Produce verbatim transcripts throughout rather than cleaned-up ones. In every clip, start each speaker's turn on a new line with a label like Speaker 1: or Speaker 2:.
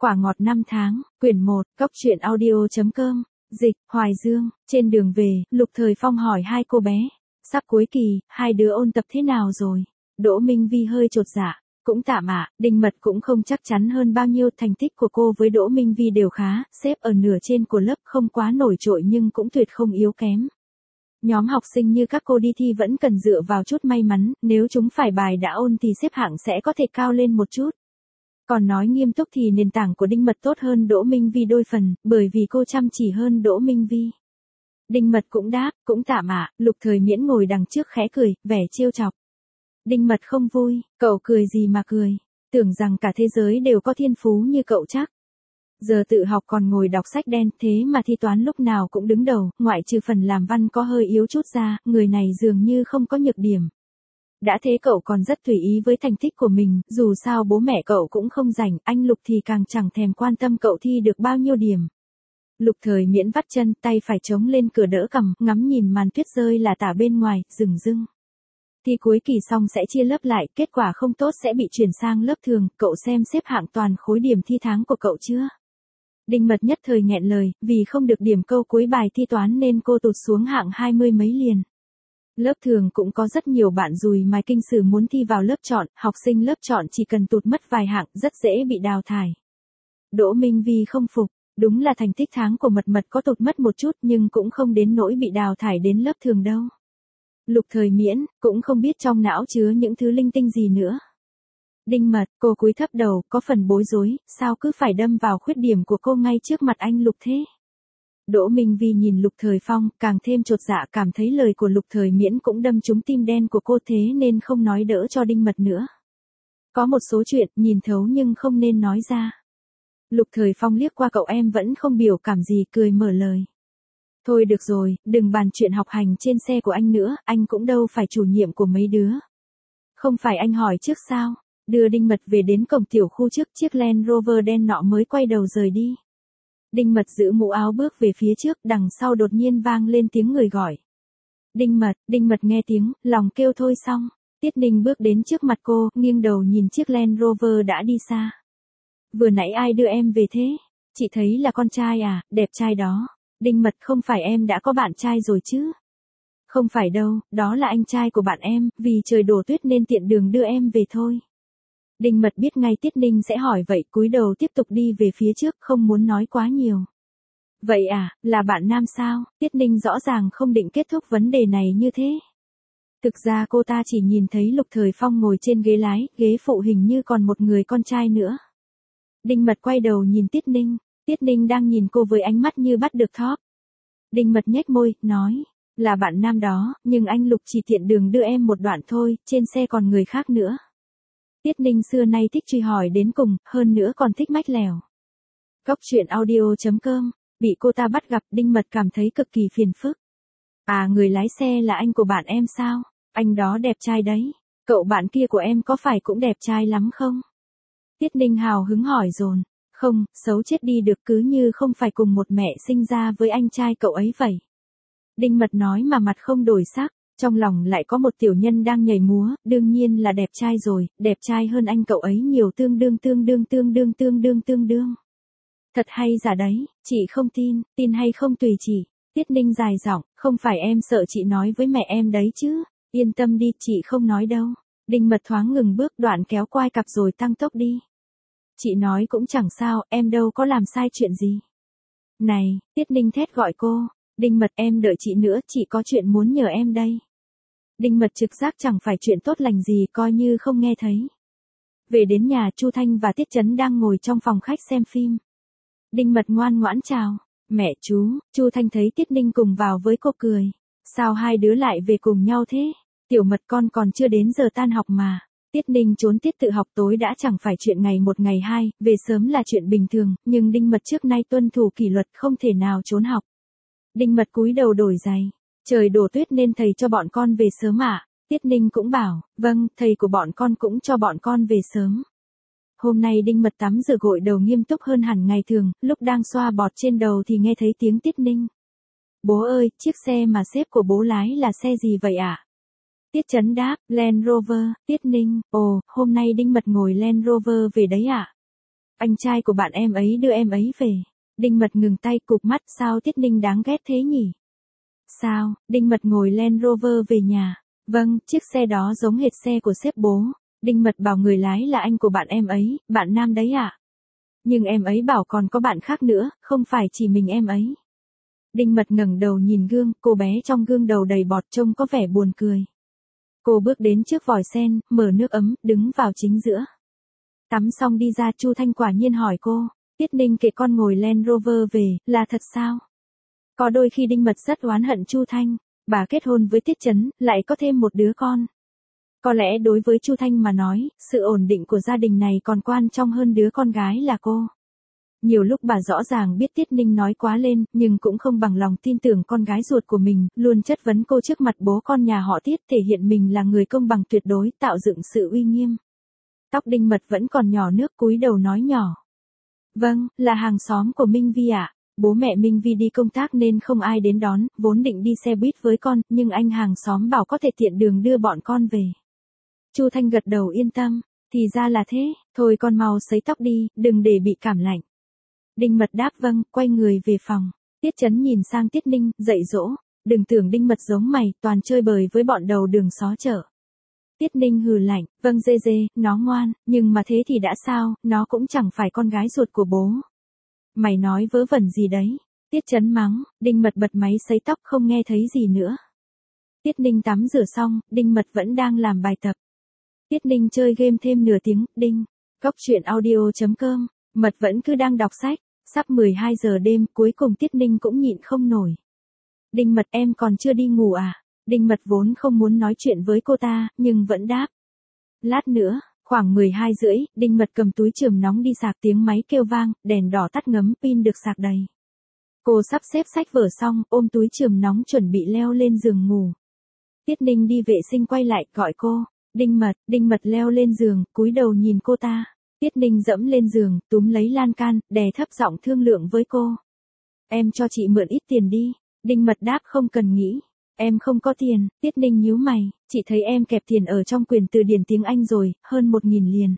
Speaker 1: Quả ngọt năm tháng, quyển một, cốc truyện audio chấm com, dịch, Hoài Dương. Trên đường về, Lục Thời Phong hỏi hai cô bé. Sắp cuối kỳ, hai đứa ôn tập thế nào rồi? Đỗ Minh Vi hơi chột dạ. Cũng tạm ạ, Đinh Mật cũng không chắc chắn hơn bao nhiêu, thành tích của cô với Đỗ Minh Vi đều khá, xếp ở nửa trên của lớp, không quá nổi trội nhưng cũng tuyệt không yếu kém. Nhóm học sinh như các cô đi thi vẫn cần dựa vào chút may mắn, nếu chúng phải bài đã ôn thì xếp hạng sẽ có thể cao lên một chút. Còn nói nghiêm túc thì nền tảng của Đinh Mật tốt hơn Đỗ Minh Vi đôi phần, bởi vì cô chăm chỉ hơn Đỗ Minh Vi. Đinh Mật cũng đáp, cũng tạm ạ. Lục Thời Miễn ngồi đằng trước khẽ cười, vẻ trêu chọc. Đinh Mật không vui, cậu cười gì mà cười, tưởng rằng cả thế giới đều có thiên phú như cậu chắc. Giờ tự học còn ngồi đọc sách đen, thế mà thi toán lúc nào cũng đứng đầu, ngoại trừ phần làm văn có hơi yếu chút ra, người này dường như không có nhược điểm. Đã thế cậu còn rất tùy ý với thành tích của mình, dù sao bố mẹ cậu cũng không rảnh, anh Lục thì càng chẳng thèm quan tâm cậu thi được bao nhiêu điểm. Lục Thời Miễn vắt chân, tay phải chống lên cửa đỡ cằm, ngắm nhìn màn tuyết rơi là tả bên ngoài, rừng rưng. Thi cuối kỳ xong sẽ chia lớp lại, kết quả không tốt sẽ bị chuyển sang lớp thường, cậu xem xếp hạng toàn khối điểm thi tháng của cậu chưa? Đinh Mật nhất thời nghẹn lời, vì không được điểm câu cuối bài thi toán nên cô tụt xuống hạng hai mươi mấy liền. Lớp thường cũng có rất nhiều bạn dùi mài kinh sử muốn thi vào lớp chọn, học sinh lớp chọn chỉ cần tụt mất vài hạng, rất dễ bị đào thải. Đỗ Minh Vi không phục, đúng là thành tích tháng của Mật Mật có tụt mất một chút nhưng cũng không đến nỗi bị đào thải đến lớp thường đâu. Lục Thời Miễn, cũng không biết trong não chứa những thứ linh tinh gì nữa. Đinh Mật, cô cúi thấp đầu, có phần bối rối, sao cứ phải đâm vào khuyết điểm của cô ngay trước mặt anh Lục thế? Đỗ Minh Vi nhìn Lục Thời Phong, càng thêm chột dạ, cảm thấy lời của Lục Thời Miễn cũng đâm trúng tim đen của cô, thế nên không nói đỡ cho Đinh Mật nữa. Có một số chuyện, nhìn thấu nhưng không nên nói ra. Lục Thời Phong liếc qua cậu em vẫn không biểu cảm gì, cười mở lời. Thôi được rồi, đừng bàn chuyện học hành trên xe của anh nữa, anh cũng đâu phải chủ nhiệm của mấy đứa. Không phải anh hỏi trước sao? Đưa Đinh Mật về đến cổng tiểu khu trước, chiếc Land Rover đen nọ mới quay đầu rời đi. Đinh Mật giữ mũ áo bước về phía trước, đằng sau đột nhiên vang lên tiếng người gọi. Đinh Mật, Đinh Mật nghe tiếng, lòng kêu thôi xong. Tiết Ninh bước đến trước mặt cô, nghiêng đầu nhìn chiếc Land Rover đã đi xa. Vừa nãy ai đưa em về thế? Chị thấy là con trai à, đẹp trai đó. Đinh Mật, không phải em đã có bạn trai rồi chứ? Không phải đâu, đó là anh trai của bạn em, vì trời đổ tuyết nên tiện đường đưa em về thôi. Đinh Mật biết ngay Tiết Ninh sẽ hỏi vậy, cúi đầu tiếp tục đi về phía trước, không muốn nói quá nhiều. Vậy à, là bạn nam sao? Tiết Ninh rõ ràng không định kết thúc vấn đề này như thế. Thực ra cô ta chỉ nhìn thấy Lục Thời Phong ngồi trên ghế lái, ghế phụ hình như còn một người con trai nữa. Đinh Mật quay đầu nhìn Tiết Ninh, Tiết Ninh đang nhìn cô với ánh mắt như bắt được thóp. Đinh Mật nhếch môi, nói, là bạn nam đó, nhưng anh Lục chỉ tiện đường đưa em một đoạn thôi, trên xe còn người khác nữa. Tiết Ninh xưa nay thích truy hỏi đến cùng, hơn nữa còn thích mách lèo. Cốc truyện audio chấm com, bị cô ta bắt gặp, Đinh Mật cảm thấy cực kỳ phiền phức. À, người lái xe là anh của bạn em sao? Anh đó đẹp trai đấy. Cậu bạn kia của em có phải cũng đẹp trai lắm không? Tiết Ninh hào hứng hỏi dồn. Không, xấu chết đi được, cứ như không phải cùng một mẹ sinh ra với anh trai cậu ấy vậy. Đinh Mật nói mà mặt không đổi sắc, trong lòng lại có một tiểu nhân đang nhảy múa, đương nhiên là đẹp trai rồi, đẹp trai hơn anh cậu ấy nhiều, tương đương tương đương tương đương tương đương tương đương. Thật hay giả đấy, chị không tin, tin hay không tùy chị. Tiết Ninh dài giọng, không phải em sợ chị nói với mẹ em đấy chứ, yên tâm đi, chị không nói đâu. Đinh Mật thoáng ngừng bước, đoạn kéo quai cặp rồi tăng tốc đi. Chị nói cũng chẳng sao, em đâu có làm sai chuyện gì. Này, Tiết Ninh thét gọi cô. Đinh Mật, em đợi chị nữa, chị có chuyện muốn nhờ em đây. Đinh Mật trực giác chẳng phải chuyện tốt lành gì, coi như không nghe thấy. Về đến nhà, Chu Thanh và Tiết Chấn đang ngồi trong phòng khách xem phim. Đinh Mật ngoan ngoãn chào. Mẹ chú, Chu Thanh thấy Tiết Ninh cùng vào với cô cười. Sao hai đứa lại về cùng nhau thế? Tiểu Mật, con còn chưa đến giờ tan học mà. Tiết Ninh trốn tiết tự học tối đã chẳng phải chuyện ngày một ngày hai, về sớm là chuyện bình thường, nhưng Đinh Mật trước nay tuân thủ kỷ luật, không thể nào trốn học. Đinh Mật cúi đầu đổi giày. Trời đổ tuyết nên thầy cho bọn con về sớm ạ. À? Tiết Ninh cũng bảo, vâng, thầy của bọn con cũng cho bọn con về sớm. Hôm nay Đinh Mật tắm rửa gội đầu nghiêm túc hơn hẳn ngày thường, lúc đang xoa bọt trên đầu thì nghe thấy tiếng Tiết Ninh. Bố ơi, chiếc xe mà sếp của bố lái là xe gì vậy ạ? À? Tiết Chấn đáp, Land Rover. Tiết Ninh, ồ, hôm nay Đinh Mật ngồi Land Rover về đấy ạ? À? Anh trai của bạn em ấy đưa em ấy về. Đinh Mật ngừng tay cụp mắt, sao Tiết Ninh đáng ghét thế nhỉ? Sao? Đinh Mật ngồi Land Rover về nhà. Vâng, chiếc xe đó giống hệt xe của sếp bố. Đinh Mật bảo người lái là anh của bạn em ấy, bạn nam đấy ạ. À? Nhưng em ấy bảo còn có bạn khác nữa, không phải chỉ mình em ấy. Đinh Mật ngẩng đầu nhìn gương, cô bé trong gương đầu đầy bọt trông có vẻ buồn cười. Cô bước đến trước vòi sen, mở nước ấm, đứng vào chính giữa. Tắm xong đi ra, Chu Thanh quả nhiên hỏi cô, Tiết Ninh kể con ngồi Land Rover về, là thật sao? Có đôi khi Đinh Mật rất oán hận Chu Thanh, bà kết hôn với Tiết Chấn, lại có thêm một đứa con. Có lẽ đối với Chu Thanh mà nói, sự ổn định của gia đình này còn quan trọng hơn đứa con gái là cô. Nhiều lúc bà rõ ràng biết Tiết Ninh nói quá lên, nhưng cũng không bằng lòng tin tưởng con gái ruột của mình, luôn chất vấn cô trước mặt bố con nhà họ Tiết, thể hiện mình là người công bằng tuyệt đối, tạo dựng sự uy nghiêm. Tóc Đinh Mật vẫn còn nhỏ nước, cúi đầu nói nhỏ. Vâng, là hàng xóm của Minh Vi ạ. À? Bố mẹ Minh Vi đi công tác nên không ai đến đón, vốn định đi xe buýt với con, nhưng anh hàng xóm bảo có thể tiện đường đưa bọn con về. Chu Thanh gật đầu yên tâm, thì ra là thế, thôi con mau sấy tóc đi, đừng để bị cảm lạnh. Đinh Mật đáp vâng, quay người về phòng. Tiết Chấn nhìn sang Tiết Ninh, dạy dỗ, đừng tưởng Đinh Mật giống mày, toàn chơi bời với bọn đầu đường xó chợ. Tiết Ninh hừ lạnh, vâng dê dê, nó ngoan, nhưng mà thế thì đã sao, nó cũng chẳng phải con gái ruột của bố. Mày nói vớ vẩn gì đấy? Tiết Chấn mắng, Đinh Mật bật máy sấy tóc không nghe thấy gì nữa. Tiết Ninh tắm rửa xong, Đinh Mật vẫn đang làm bài tập. Tiết Ninh chơi game thêm nửa tiếng, Đinh. Cóc truyện audio chấm com, Mật vẫn cứ đang đọc sách, sắp mười hai giờ đêm, cuối cùng Tiết Ninh cũng nhịn không nổi. Đinh Mật em còn chưa đi ngủ à? Đinh Mật vốn không muốn nói chuyện với cô ta, nhưng vẫn đáp. Lát nữa, khoảng mười hai rưỡi, Đinh Mật cầm túi chườm nóng đi sạc, tiếng máy kêu vang, đèn đỏ tắt ngấm, pin được sạc đầy. Cô sắp xếp sách vở xong, ôm túi chườm nóng chuẩn bị leo lên giường ngủ. Tiết Ninh đi vệ sinh quay lại, gọi cô. Đinh Mật, Đinh Mật leo lên giường, cúi đầu nhìn cô ta. Tiết Ninh dẫm lên giường, túm lấy lan can, đè thấp giọng thương lượng với cô. Em cho chị mượn ít tiền đi. Đinh Mật đáp không cần nghĩ. Em không có tiền. Tiết Ninh nhíu mày, chị thấy em kẹp tiền ở trong quyển từ điển tiếng Anh rồi, hơn một nghìn liền.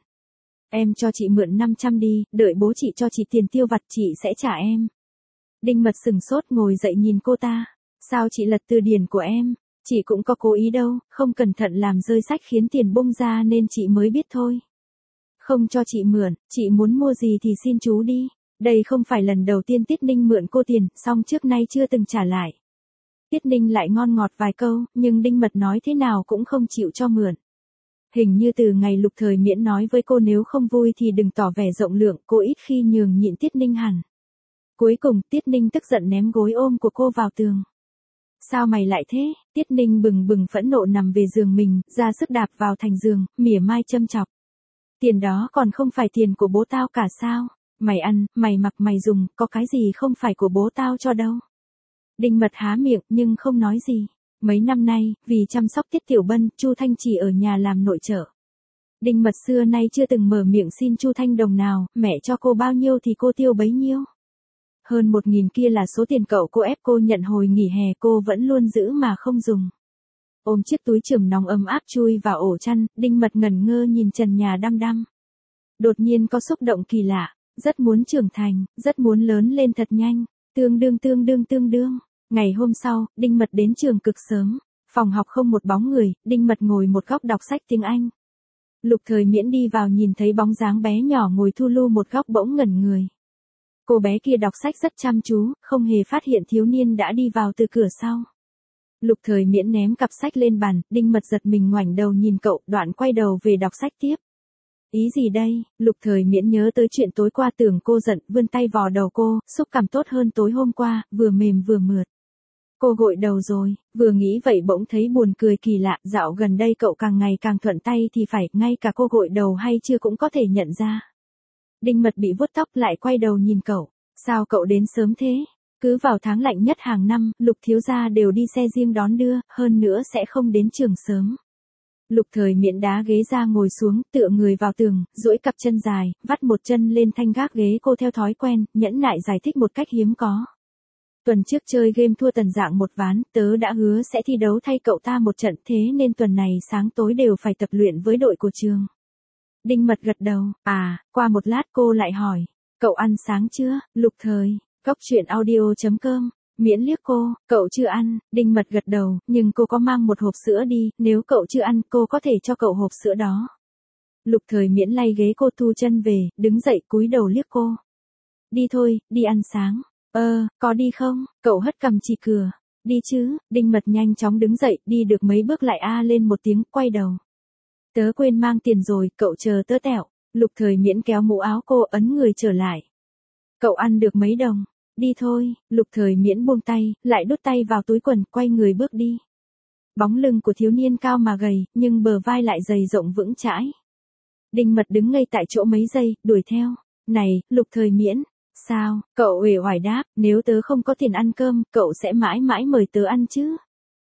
Speaker 1: Em cho chị mượn năm trăm đi, đợi bố chị cho chị tiền tiêu vặt chị sẽ trả em. Đinh Mật sừng sốt ngồi dậy nhìn cô ta. Sao chị lật từ điển của em? Chị cũng có cố ý đâu, không cẩn thận làm rơi sách khiến tiền bung ra nên chị mới biết thôi. Không cho chị mượn, chị muốn mua gì thì xin chú đi. Đây không phải lần đầu tiên Tiết Ninh mượn cô tiền, song trước nay chưa từng trả lại. Tiết Ninh lại ngon ngọt vài câu, nhưng Đinh Mật nói thế nào cũng không chịu cho mượn. Hình như từ ngày Lục Thời Miễn nói với cô nếu không vui thì đừng tỏ vẻ rộng lượng, cô ít khi nhường nhịn Tiết Ninh hẳn. Cuối cùng Tiết Ninh tức giận ném gối ôm của cô vào tường. Sao mày lại thế? Tiết Ninh bừng bừng phẫn nộ nằm về giường mình, ra sức đạp vào thành giường, mỉa mai châm chọc. Tiền đó còn không phải tiền của bố tao cả sao? Mày ăn, mày mặc mày dùng, có cái gì không phải của bố tao cho đâu. Đinh Mật há miệng nhưng không nói gì. Mấy năm nay, vì chăm sóc Tiết Tiểu Bân, Chu Thanh chỉ ở nhà làm nội trợ. Đinh Mật xưa nay chưa từng mở miệng xin Chu Thanh đồng nào, mẹ cho cô bao nhiêu thì cô tiêu bấy nhiêu. Hơn một nghìn kia là số tiền cậu cô ép cô nhận hồi nghỉ hè, cô vẫn luôn giữ mà không dùng. Ôm chiếc túi chườm nóng ấm áp chui vào ổ chăn, Đinh Mật ngẩn ngơ nhìn trần nhà đăm đăm. Đột nhiên có xúc động kỳ lạ, rất muốn trưởng thành, rất muốn lớn lên thật nhanh. Tương đương tương đương tương đương. Ngày hôm sau, Đinh Mật đến trường cực sớm. Phòng học không một bóng người, Đinh Mật ngồi một góc đọc sách tiếng Anh. Lục Thời Miễn đi vào nhìn thấy bóng dáng bé nhỏ ngồi thu lu một góc bỗng ngẩn người. Cô bé kia đọc sách rất chăm chú, không hề phát hiện thiếu niên đã đi vào từ cửa sau. Lục Thời Miễn ném cặp sách lên bàn, Đinh Mật giật mình ngoảnh đầu nhìn cậu, đoạn quay đầu về đọc sách tiếp. Ý gì đây? Lục Thời Miễn nhớ tới chuyện tối qua, tưởng cô giận, vươn tay vò đầu cô, xúc cảm tốt hơn tối hôm qua, vừa mềm vừa mượt. Cô gội đầu rồi, vừa nghĩ vậy bỗng thấy buồn cười kỳ lạ, dạo gần đây cậu càng ngày càng thuận tay thì phải, ngay cả cô gội đầu hay chưa cũng có thể nhận ra. Đinh Mật bị vuốt tóc lại quay đầu nhìn cậu, sao cậu đến sớm thế? Cứ vào tháng lạnh nhất hàng năm, Lục thiếu gia đều đi xe riêng đón đưa, hơn nữa sẽ không đến trường sớm. Lục Thời Miễn đá ghế ra ngồi xuống, tựa người vào tường, duỗi cặp chân dài, vắt một chân lên thanh gác ghế, cô theo thói quen, nhẫn nại giải thích một cách hiếm có. Tuần trước chơi game thua Tần Dạng một ván, tớ đã hứa sẽ thi đấu thay cậu ta một trận, thế nên tuần này sáng tối đều phải tập luyện với đội của trường. Đinh Mật gật đầu, à, qua một lát cô lại hỏi, cậu ăn sáng chưa, Lục Thời, cốc truyện audio.com, miễn liếc cô, cậu chưa ăn, Đinh Mật gật đầu, nhưng cô có mang một hộp sữa đi, nếu cậu chưa ăn, cô có thể cho cậu hộp sữa đó. Lục Thời Miễn lay ghế cô thu chân về, đứng dậy cúi đầu liếc cô. Đi thôi, đi ăn sáng. Ờ, có đi không? Cậu hất cằm chỉ cửa. Đi chứ, Đinh Mật nhanh chóng đứng dậy, đi được mấy bước lại a lên một tiếng, quay đầu. Tớ quên mang tiền rồi, cậu chờ tớ tẹo. Lục Thời Miễn kéo mũ áo cô, ấn người trở lại. Cậu ăn được mấy đồng? Đi thôi, Lục Thời Miễn buông tay, lại đút tay vào túi quần, quay người bước đi. Bóng lưng của thiếu niên cao mà gầy, nhưng bờ vai lại dày rộng vững chãi. Đinh Mật đứng ngây tại chỗ mấy giây, đuổi theo. Này, Lục Thời Miễn. Sao, cậu uể oải đáp, nếu tớ không có tiền ăn cơm, cậu sẽ mãi mãi mời tớ ăn chứ?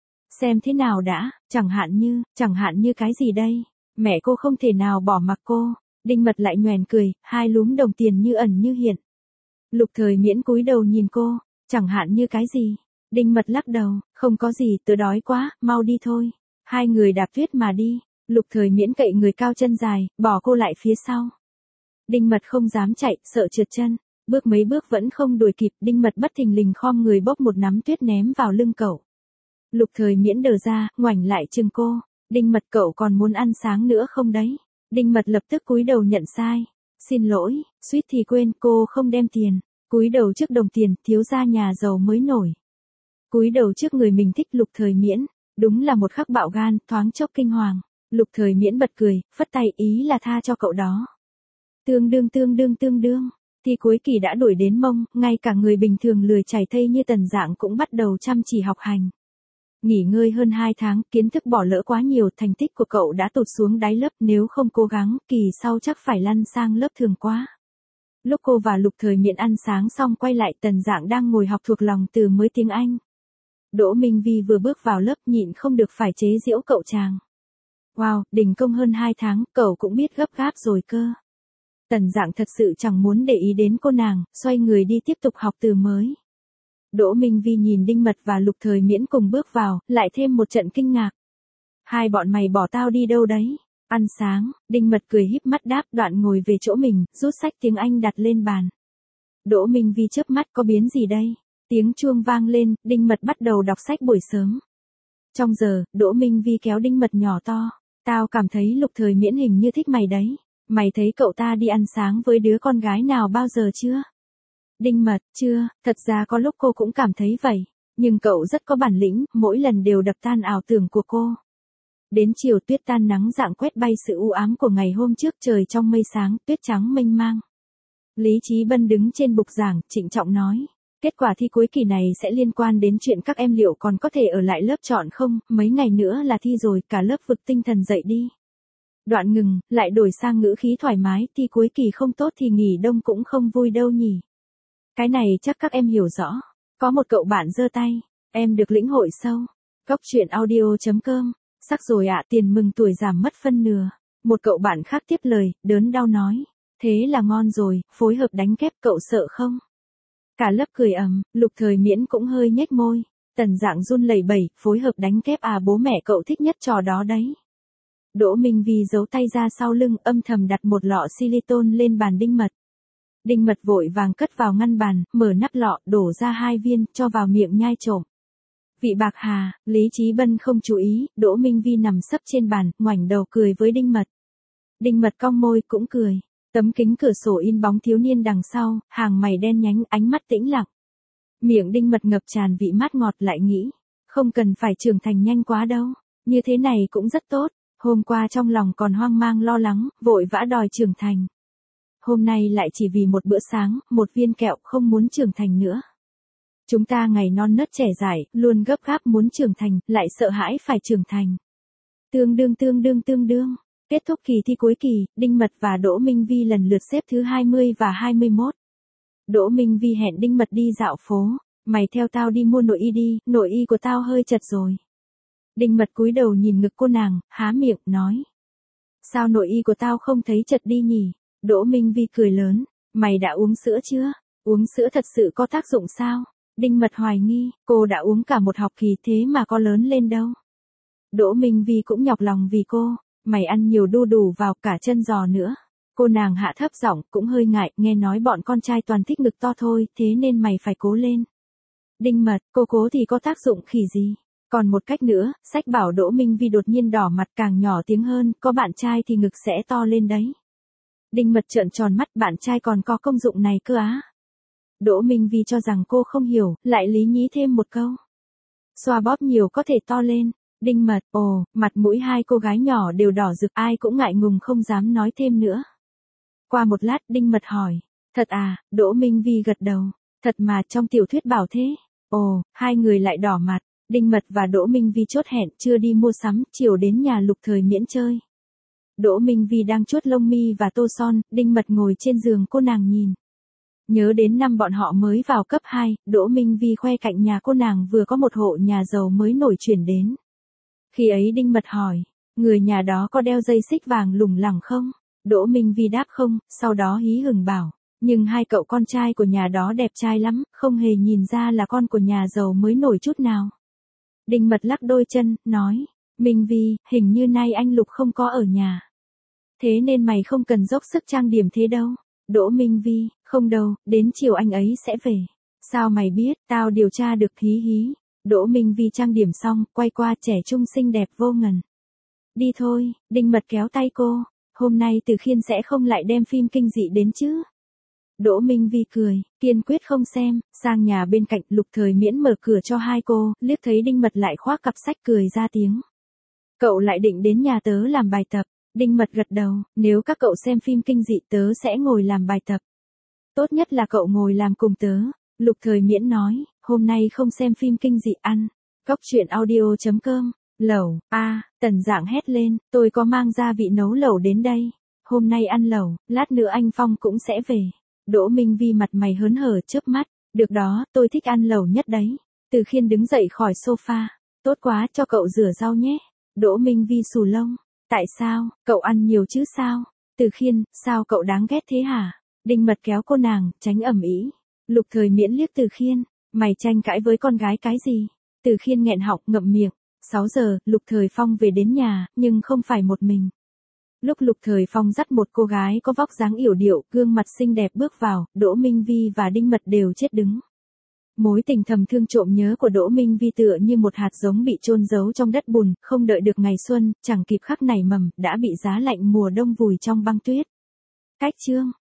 Speaker 1: Xem thế nào đã, chẳng hạn như, chẳng hạn như cái gì đây? Mẹ cô không thể nào bỏ mặc cô. Đinh Mật lại nhoẻn cười, hai lúm đồng tiền như ẩn như hiện. Lục Thời Miễn cúi đầu nhìn cô, chẳng hạn như cái gì? Đinh Mật lắc đầu, không có gì, tớ đói quá, mau đi thôi. Hai người đạp tuyết mà đi. Lục Thời Miễn cậy người cao chân dài, bỏ cô lại phía sau. Đinh Mật không dám chạy, sợ trượt chân. Bước mấy bước vẫn không đuổi kịp, Đinh Mật bất thình lình khom người bốc một nắm tuyết ném vào lưng cậu. Lục Thời Miễn đờ ra, ngoảnh lại chừng cô. Đinh Mật, cậu còn muốn ăn sáng nữa không đấy? Đinh Mật lập tức cúi đầu nhận sai. Xin lỗi, suýt thì quên, cô không đem tiền. Cúi đầu trước đồng tiền, thiếu gia nhà giàu mới nổi. Cúi đầu trước người mình thích. Lục Thời Miễn, đúng là một khắc bạo gan, thoáng chốc kinh hoàng. Lục Thời Miễn bật cười, phất tay, ý là tha cho cậu đó. Tương đương tương đương tương đương. Thi cuối kỳ đã đuổi đến mông, ngay cả người bình thường lười chảy thây như Tần Dạng cũng bắt đầu chăm chỉ học hành. Nghỉ ngơi hơn hai tháng, kiến thức bỏ lỡ quá nhiều, thành tích của cậu đã tụt xuống đáy lớp, nếu không cố gắng, kỳ sau chắc phải lăn sang lớp thường quá. Lúc cô và Lục Thời Miễn ăn sáng xong quay lại, Tần Dạng đang ngồi học thuộc lòng từ mới tiếng Anh. Đỗ Minh Vi vừa bước vào lớp, nhịn không được phải chế giễu cậu chàng. Wow, đình công hơn hai tháng, cậu cũng biết gấp gáp rồi cơ. Tần Dạng thật sự chẳng muốn để ý đến cô nàng, xoay người đi tiếp tục học từ mới. Đỗ Minh Vi nhìn Đinh Mật và Lục Thời Miễn cùng bước vào, lại thêm một trận kinh ngạc. Hai bọn mày bỏ tao đi đâu đấy? Ăn sáng, Đinh Mật cười híp mắt đáp, đoạn ngồi về chỗ mình, rút sách tiếng Anh đặt lên bàn. Đỗ Minh Vi chớp mắt, có biến gì đây? Tiếng chuông vang lên, Đinh Mật bắt đầu đọc sách buổi sớm. Trong giờ, Đỗ Minh Vi kéo Đinh Mật nhỏ to. Tao cảm thấy Lục Thời Miễn hình như thích mày đấy. Mày thấy cậu ta đi ăn sáng với đứa con gái nào bao giờ chưa? Đinh Mật, chưa, thật ra có lúc cô cũng cảm thấy vậy. Nhưng cậu rất có bản lĩnh, mỗi lần đều đập tan ảo tưởng của cô. Đến chiều tuyết tan, nắng rạng quét bay sự u ám của ngày hôm trước, trời trong mây sáng, tuyết trắng mênh mang. Lý Chí Bân đứng trên bục giảng, trịnh trọng nói. Kết quả thi cuối kỳ này sẽ liên quan đến chuyện các em liệu còn có thể ở lại lớp chọn không, mấy ngày nữa là thi rồi, cả lớp vực tinh thần dậy đi. Đoạn ngừng, lại đổi sang ngữ khí thoải mái, thi cuối kỳ không tốt thì nghỉ đông cũng không vui đâu nhỉ. Cái này chắc các em hiểu rõ. Có một cậu bạn giơ tay, em được lĩnh hội sâu. Cốc truyện audio.com, sắc rồi ạ, tiền mừng tuổi giảm mất phân nửa. Một cậu bạn khác tiếp lời, đớn đau nói. Thế là ngon rồi, phối hợp đánh kép, cậu sợ không? Cả lớp cười ầm, Lục Thời Miễn cũng hơi nhếch môi. Tần Dạng run lẩy bẩy, phối hợp đánh kép à, bố mẹ cậu thích nhất trò đó đấy. Đỗ Minh Vi giấu tay ra sau lưng, âm thầm đặt một lọ silicon lên bàn Đinh Mật. Đinh Mật vội vàng cất vào ngăn bàn, mở nắp lọ, đổ ra hai viên, cho vào miệng nhai trộm. Vị bạc hà, Lý Chí Bân không chú ý, Đỗ Minh Vi nằm sấp trên bàn, ngoảnh đầu cười với Đinh Mật. Đinh Mật cong môi, cũng cười. Tấm kính cửa sổ in bóng thiếu niên đằng sau, hàng mày đen nhánh, ánh mắt tĩnh lặng. Miệng Đinh Mật ngập tràn vị mát ngọt, lại nghĩ, không cần phải trưởng thành nhanh quá đâu, như thế này cũng rất tốt. Hôm qua trong lòng còn hoang mang lo lắng, vội vã đòi trưởng thành. Hôm nay lại chỉ vì một bữa sáng, một viên kẹo, không muốn trưởng thành nữa. Chúng ta ngày non nớt trẻ dại, luôn gấp gáp muốn trưởng thành, lại sợ hãi phải trưởng thành. Tương đương tương đương tương đương. Kết thúc kỳ thi cuối kỳ, Đinh Mật và Đỗ Minh Vi lần lượt xếp thứ hai mươi và hai mươi mốt. Đỗ Minh Vi hẹn Đinh Mật đi dạo phố. Mày theo tao đi mua nội y đi, nội y của tao hơi chật rồi. Đinh Mật cúi đầu nhìn ngực cô nàng, há miệng, nói. Sao nội y của tao không thấy chật đi nhỉ? Đỗ Minh Vi cười lớn. Mày đã uống sữa chưa? Uống sữa thật sự có tác dụng sao? Đinh Mật hoài nghi, cô đã uống cả một học kỳ thế mà có lớn lên đâu. Đỗ Minh Vi cũng nhọc lòng vì cô. mày ăn nhiều đu đủ vào cả chân giò nữa. Cô nàng hạ thấp giọng, cũng hơi ngại, nghe nói bọn con trai toàn thích ngực to thôi, thế nên mày phải cố lên. Đinh Mật, cô cố thì có tác dụng khỉ gì. Còn một cách nữa, sách bảo Đỗ Minh Vi đột nhiên đỏ mặt càng nhỏ tiếng hơn, có bạn trai thì ngực sẽ to lên đấy. Đinh Mật trợn tròn mắt, bạn trai còn có công dụng này cơ á. Đỗ Minh Vi cho rằng cô không hiểu, lại lý nhí thêm một câu. Xoa bóp nhiều có thể to lên. Đinh Mật, ồ, mặt mũi hai cô gái nhỏ đều đỏ rực, ai cũng ngại ngùng không dám nói thêm nữa. Qua một lát, Đinh Mật hỏi, thật à, Đỗ Minh Vi gật đầu, thật mà trong tiểu thuyết bảo thế. Ồ, hai người lại đỏ mặt, Đinh Mật và Đỗ Minh Vi chốt hẹn chưa đi mua sắm, chiều đến nhà Lục Thời Miễn chơi. Đỗ Minh Vi đang chuốt lông mi và tô son, Đinh Mật ngồi trên giường cô nàng nhìn. Nhớ đến năm bọn họ mới vào cấp hai, Đỗ Minh Vi khoe cạnh nhà cô nàng vừa có một hộ nhà giàu mới nổi chuyển đến. Khi ấy Đinh Mật hỏi, người nhà đó có đeo dây xích vàng lủng lẳng không? Đỗ Minh Vi đáp không, sau đó hí hửng bảo, nhưng hai cậu con trai của nhà đó đẹp trai lắm, không hề nhìn ra là con của nhà giàu mới nổi chút nào. Đinh Mật lắc đôi chân, nói, Minh Vi, hình như nay anh Lục không có ở nhà. Thế nên mày không cần dốc sức trang điểm thế đâu. Đỗ Minh Vi, không đâu, đến chiều anh ấy sẽ về. Sao mày biết, tao điều tra được, hí hí. Đỗ Minh Vi trang điểm xong, quay qua trẻ trung xinh đẹp vô ngần. Đi thôi, Đinh Mật kéo tay cô, hôm nay Từ Khiên sẽ không lại đem phim kinh dị đến chứ. Đỗ Minh Vi cười, kiên quyết không xem, sang nhà bên cạnh Lục Thời Miễn mở cửa cho hai cô, liếc thấy Đinh Mật lại khoác cặp sách cười ra tiếng. Cậu lại định đến nhà tớ làm bài tập. Đinh Mật gật đầu, nếu các cậu xem phim kinh dị tớ sẽ ngồi làm bài tập. Tốt nhất là cậu ngồi làm cùng tớ. Lục Thời Miễn nói, hôm nay không xem phim kinh dị ăn. Cóc truyện audio chấm com, lẩu, a à, Tần Dạng hét lên, tôi có mang gia vị nấu lẩu đến đây. Hôm nay ăn lẩu, lát nữa anh Phong cũng sẽ về. Đỗ Minh Vi mặt mày hớn hở chớp mắt, được đó, tôi thích ăn lẩu nhất đấy. Từ Khiên đứng dậy khỏi sofa, tốt quá, cho cậu rửa rau nhé. Đỗ Minh Vi xù lông. Tại sao, cậu ăn nhiều chứ sao? Từ Khiên, sao cậu đáng ghét thế hả? Đinh Mật kéo cô nàng, tránh ầm ĩ. Lục Thời Miễn liếc Từ Khiên, mày tranh cãi với con gái cái gì? Từ Khiên nghẹn họng ngậm miệng. sáu giờ, Lục Thời Phong về đến nhà, nhưng không phải một mình. Lúc Lục Thời Phong dắt một cô gái có vóc dáng yểu điệu, gương mặt xinh đẹp bước vào, Đỗ Minh Vi và Đinh Mật đều chết đứng. Mối tình thầm thương trộm nhớ của Đỗ Minh Vi tựa như một hạt giống bị chôn giấu trong đất bùn, không đợi được ngày xuân, chẳng kịp khắc nảy mầm, đã bị giá lạnh mùa đông vùi trong băng tuyết. Cách chương